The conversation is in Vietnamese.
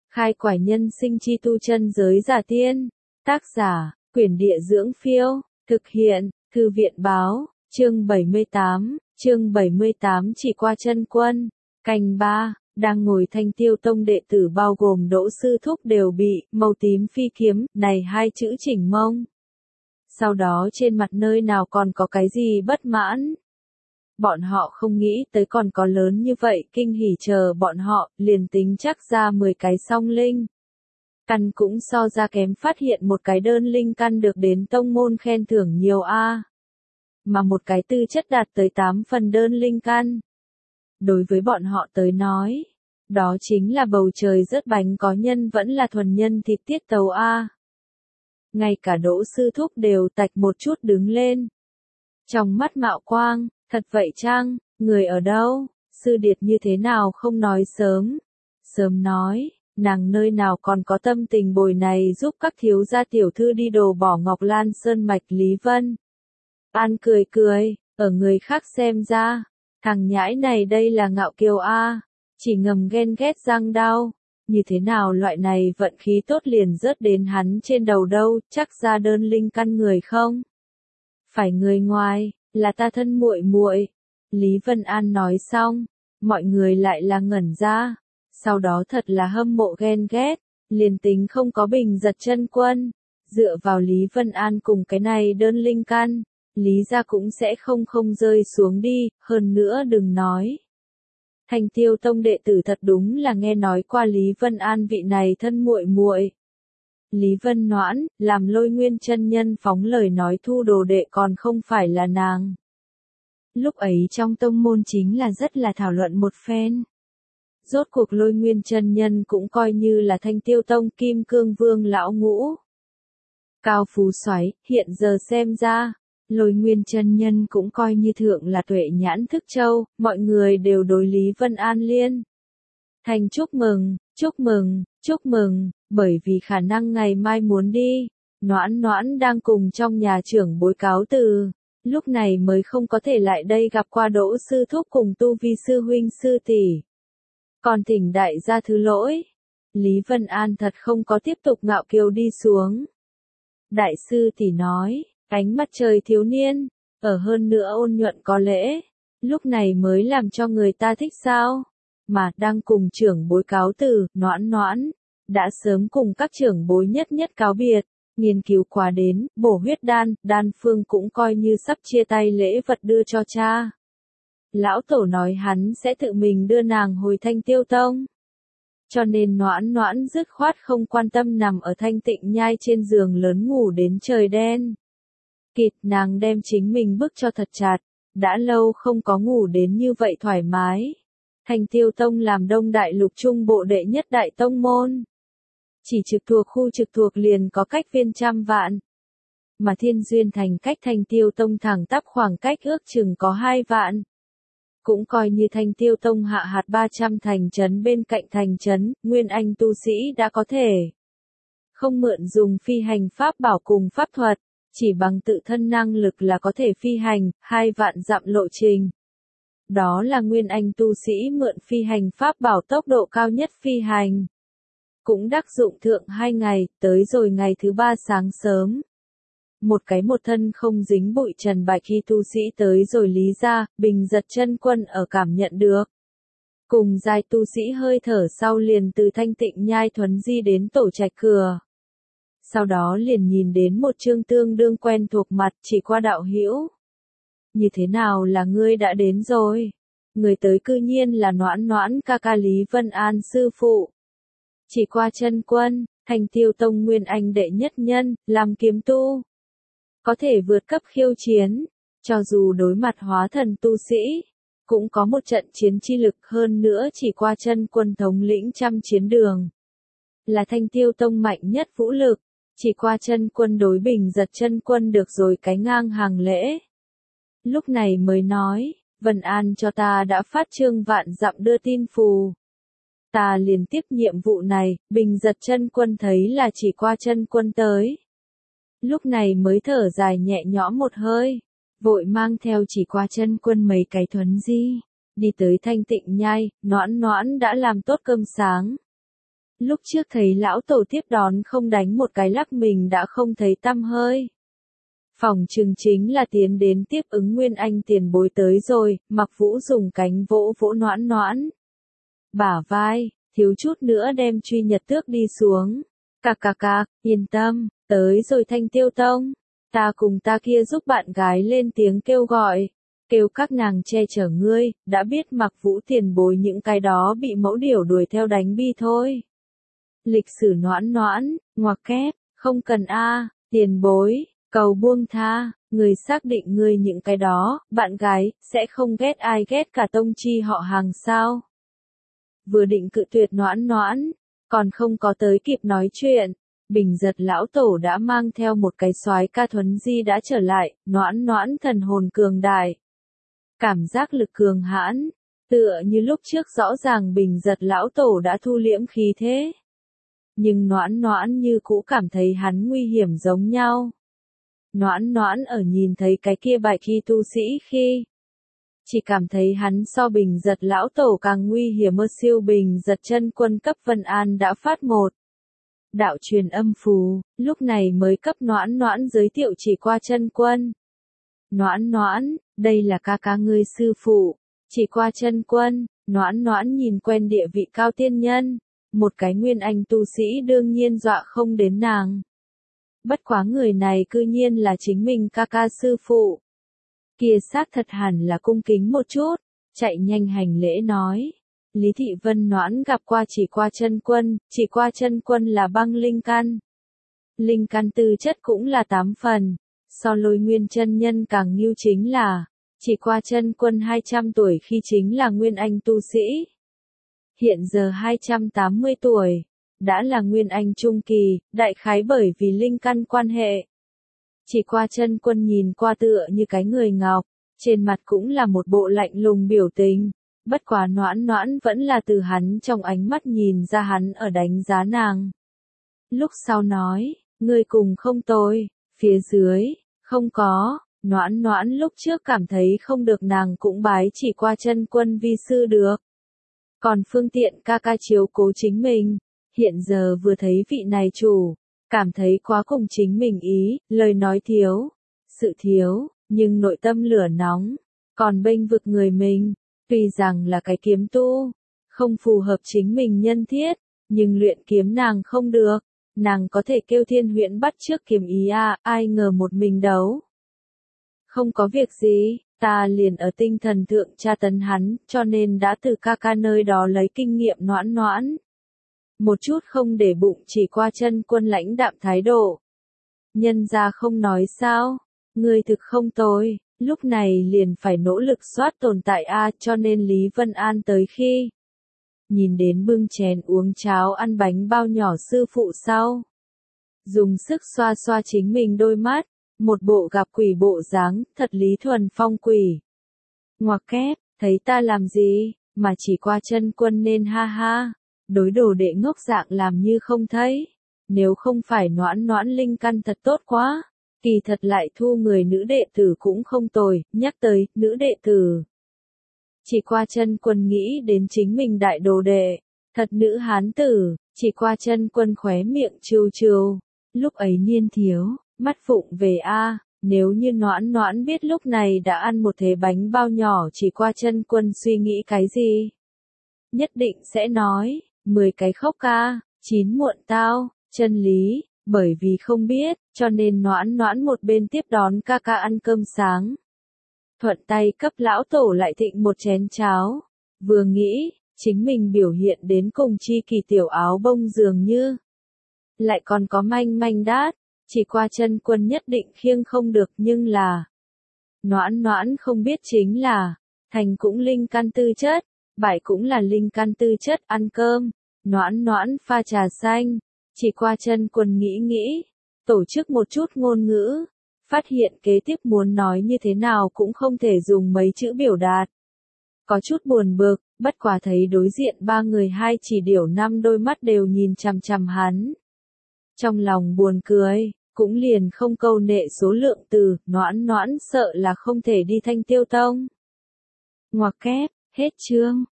Khai quải nhân sinh chi tu chân giới giả tiên. Tác giả, Quyển Địa Dưỡng Phiêu. Thực hiện, Thư viện Báo. Chương 78 chỉ qua chân quân. Canh 3, đang ngồi Thanh Tiêu Tông đệ tử bao gồm Đỗ Sư Thúc đều bị màu tím phi kiếm này hai chữ chỉnh mông. Sau đó trên mặt nơi nào còn có cái gì bất mãn. Bọn họ không nghĩ tới còn có lớn như vậy kinh hỉ chờ bọn họ, liền tính chắc ra 10 cái song linh. Căn cũng so ra kém phát hiện một cái đơn linh căn được đến tông môn khen thưởng nhiều a. Mà một cái tư chất đạt tới 8 phần đơn linh căn. Đối với bọn họ tới nói, đó chính là bầu trời rớt bánh có nhân vẫn là thuần nhân thịt tiết tấu a. Ngay cả Đỗ Sư Thúc đều tạch một chút đứng lên. Trong mắt mạo quang, thật vậy chăng, người ở đâu, Sư Điệt như thế nào không nói sớm. Sớm nói, nàng nơi nào còn có tâm tình bồi này giúp các thiếu gia tiểu thư đi đồ bỏ Ngọc Lan Sơn mạch Lý Vân. An cười cười, ở người khác xem ra, thằng nhãi này đây là ngạo kiều a, chỉ ngầm ghen ghét răng đau. Như thế nào loại này vận khí tốt liền rớt đến hắn trên đầu đâu, chắc ra đơn linh căn người không? Phải người ngoài, là ta thân muội muội. Lý Vân An nói xong, mọi người lại là ngẩn ra, sau đó thật là hâm mộ ghen ghét, liền tính không có bình giật chân quân, dựa vào Lý Vân An cùng cái này đơn linh căn, Lý gia cũng sẽ không rơi xuống đi, hơn nữa đừng nói. Thanh Tiêu Tông đệ tử thật đúng là nghe nói qua Lý Vân An vị này thân muội muội. Lý Vân Noãn, làm Lôi Nguyên chân nhân phóng lời nói thu đồ đệ còn không phải là nàng. Lúc ấy trong tông môn chính là rất là thảo luận một phen. Rốt cuộc Lôi Nguyên chân nhân cũng coi như là Thanh Tiêu Tông Kim Cương Vương lão ngũ. Cao phú xoáy, hiện giờ xem ra, Lôi Nguyên chân nhân cũng coi như thượng là tuệ nhãn thức châu, mọi người đều đối Lý Vân An liên. Thành chúc mừng, bởi vì khả năng ngày mai muốn đi, Noãn đang cùng trong nhà trưởng bối cáo từ, lúc này mới không có thể lại đây gặp qua Đỗ Sư Thúc cùng tu vi sư huynh sư tỷ. Còn thỉnh đại gia thứ lỗi, Lý Vân An thật không có tiếp tục ngạo kiều đi xuống. Đại sư tỷ nói, ánh mắt trời thiếu niên, ở hơn nữa ôn nhuận có lễ, lúc này mới làm cho người ta thích sao. Mà đang cùng trưởng bối cáo từ, Noãn, đã sớm cùng các trưởng bối nhất cáo biệt, nghiên cứu quá đến, bổ huyết đan phương cũng coi như sắp chia tay lễ vật đưa cho cha. Lão tổ nói hắn sẽ tự mình đưa nàng hồi Thanh Tiêu Tông. Cho nên Noãn dứt khoát không quan tâm nằm ở Thanh Tịnh Nhai trên giường lớn ngủ đến trời đen. Kịt nàng đem chính mình bức cho thật chặt, đã lâu không có ngủ đến như vậy thoải mái. Thanh Tiêu Tông làm Đông Đại Lục Trung Bộ đệ nhất đại tông môn. Chỉ trực thuộc khu trực thuộc liền có cách viên trăm vạn. Mà Thiên Duyên Thành cách Thanh Tiêu Tông thẳng tắp khoảng cách ước chừng có 2 vạn. Cũng coi như Thanh Tiêu Tông hạ hạt 300 thành trấn bên cạnh thành trấn, Nguyên Anh tu sĩ đã có thể. Không mượn dùng phi hành pháp bảo cùng pháp thuật, chỉ bằng tự thân năng lực là có thể phi hành, 2 vạn dặm lộ trình. Đó là Nguyên Anh tu sĩ mượn phi hành pháp bảo tốc độ cao nhất phi hành. Cũng đắc dụng thượng 2 ngày, tới rồi ngày thứ 3 sáng sớm. Một thân không dính bụi trần bạch khi tu sĩ tới rồi Lý gia, bình giật chân quân ở cảm nhận được. Cùng giai tu sĩ hơi thở sau liền từ Thanh Tịnh Nhai thuấn di đến tổ trạch cửa. Sau đó liền nhìn đến một chương tương đương quen thuộc mặt chỉ qua đạo hữu. Như thế nào là ngươi đã đến rồi? Người tới cư nhiên là Noãn ca ca Lý Vân An sư phụ. Chỉ qua chân quân, Thanh Tiêu Tông Nguyên Anh đệ nhất nhân, làm kiếm tu. Có thể vượt cấp khiêu chiến, cho dù đối mặt hóa thần tu sĩ, cũng có một trận chiến chi lực hơn nữa chỉ qua chân quân thống lĩnh trăm chiến đường. Là Thanh Tiêu Tông mạnh nhất vũ lực, chỉ qua chân quân đối bình giật chân quân được rồi cái ngang hàng lễ. Lúc này mới nói, Vân An cho ta đã phát trương vạn dặm đưa tin phù. Ta liền tiếp nhiệm vụ này, bình giật chân quân thấy là chỉ qua chân quân tới. Lúc này mới thở dài nhẹ nhõm một hơi, vội mang theo chỉ qua chân quân mấy cái thuấn di, đi tới Thanh Tịnh Nhai, Noãn đã làm tốt cơm sáng. Lúc trước thấy lão tổ tiếp đón không đánh một cái lắc mình đã không thấy tăm hơi. Phòng chừng chính là tiến đến tiếp ứng Nguyên Anh tiền bối tới rồi, Mặc Vũ dùng cánh vỗ vỗ Noãn Noãn. Bả vai, thiếu chút nữa đem Truy Nhật Tước đi xuống. Cạc, yên tâm, tới rồi Thanh Tiêu Tông. Ta cùng ta kia giúp bạn gái lên tiếng kêu gọi. Kêu các nàng che chở ngươi, đã biết Mặc Vũ tiền bối những cái đó bị mẫu điểu đuổi theo đánh bi thôi. Lịch sử Noãn Noãn, ngoặc kép, không cần tiền bối, cầu buông tha, người xác định ngươi những cái đó, bạn gái, sẽ không ghét ai ghét cả tông chi họ hàng sao. Vừa định cự tuyệt Noãn Noãn, còn không có tới kịp nói chuyện, Bình Giật lão tổ đã mang theo một cái soái ca thuấn di đã trở lại, Noãn Noãn thần hồn cường đại. Cảm giác lực cường hãn, tựa như lúc trước rõ ràng Bình Giật lão tổ đã thu liễm khí thế. Nhưng Noãn Noãn như cũ cảm thấy hắn nguy hiểm giống nhau. Noãn Noãn ở nhìn thấy cái kia bại khi tu sĩ khi, chỉ cảm thấy hắn so Bình Giật lão tổ càng nguy hiểm hơn. Siêu Bình Giật chân quân cấp Vân An đã phát một đạo truyền âm phù, lúc này mới cấp Noãn Noãn giới thiệu Chỉ Qua chân quân. Noãn Noãn, đây là ca ca ngươi sư phụ, Chỉ Qua chân quân. Noãn Noãn nhìn quen địa vị cao tiên nhân, một cái nguyên anh tu sĩ đương nhiên dọa không đến nàng. Bất quá người này cư nhiên là chính mình ca ca sư phụ. Kia xác thật hẳn là cung kính một chút, chạy nhanh hành lễ nói. Lý Thị Vân Noãn gặp qua Chỉ Qua chân quân, Chỉ Qua chân quân là băng linh căn. Linh căn tư chất cũng là 8 phần, so Lôi Nguyên chân nhân càng nghiêu chính là, Chỉ Qua chân quân 200 tuổi khi chính là nguyên anh tu sĩ. Hiện giờ 280 tuổi, đã là nguyên anh trung kỳ, đại khái bởi vì linh căn quan hệ. Chỉ Qua chân quân nhìn qua tựa như cái người ngọc, trên mặt cũng là một bộ lạnh lùng biểu tình, bất quá Noãn Noãn vẫn là từ hắn trong ánh mắt nhìn ra hắn ở đánh giá nàng. Lúc sau nói, ngươi cùng không tồi, phía dưới, không có, Noãn Noãn lúc trước cảm thấy không được nàng cũng bái Chỉ Qua chân quân vi sư được. Còn phương tiện ca ca chiếu cố chính mình, hiện giờ vừa thấy vị này chủ, cảm thấy quá cùng chính mình ý, lời nói thiếu, sự thiếu, nhưng nội tâm lửa nóng, còn bênh vực người mình, tuy rằng là cái kiếm tu, không phù hợp chính mình nhân thiết, nhưng luyện kiếm nàng không được, nàng có thể kêu Thiên Huyễn bắt trước kiếm ý ai ngờ một mình đấu. Không có việc gì, ta liền ở tinh thần thượng tra tấn hắn, cho nên đã từ ca ca nơi đó lấy kinh nghiệm. Noãn Noãn một chút không để bụng Chỉ Qua chân quân lãnh đạm thái độ. Nhân gia không nói sao, ngươi thực không tồi, lúc này liền phải nỗ lực soát tồn tại cho nên Lý Vân An tới khi nhìn đến bưng chén uống cháo ăn bánh bao nhỏ sư phụ sau, dùng sức xoa xoa chính mình đôi mắt, một bộ gặp quỷ bộ dáng, thật Lý Thuần Phong quỷ. Ngoặc kép, thấy ta làm gì, mà Chỉ Qua chân quân nên ha ha, đối đồ đệ ngốc dạng làm như không thấy. Nếu không phải Noãn Noãn linh căn thật tốt quá, kỳ thật lại thu người nữ đệ tử cũng không tồi. Nhắc tới nữ đệ tử, Chỉ Qua chân quân nghĩ đến chính mình đại đồ đệ, thật nữ hán tử. Chỉ Qua chân quân khóe miệng trêu trêu, lúc ấy niên thiếu, mắt phụng về nếu như Noãn Noãn biết lúc này đã ăn một thế bánh bao nhỏ. Chỉ Qua chân quân suy nghĩ cái gì? Nhất định sẽ nói, 10 cái khóc ca, 9 muộn tao, chân lý, bởi vì không biết, cho nên Noãn Noãn một bên tiếp đón ca ca ăn cơm sáng. Thuận tay cấp lão tổ lại thịnh một chén cháo, vừa nghĩ, chính mình biểu hiện đến cùng chi kỳ tiểu áo bông dường như. Lại còn có manh manh đát, Chỉ Qua chân quân nhất định khiêng không được nhưng là. Noãn Noãn không biết chính là, thành cũng linh căn tư chất, bại cũng là linh căn tư chất. Ăn cơm, Noãn Noãn pha trà xanh, Chỉ Qua chân quân nghĩ, tổ chức một chút ngôn ngữ, phát hiện kế tiếp muốn nói như thế nào cũng không thể dùng mấy chữ biểu đạt. Có chút buồn bực, bất quá thấy đối diện ba người hai chỉ điểu năm đôi mắt đều nhìn chằm chằm hắn. Trong lòng buồn cười, cũng liền không câu nệ số lượng từ. Noãn Noãn sợ là không thể đi Thanh Tiêu Tông. Ngoặc kép, hết chương.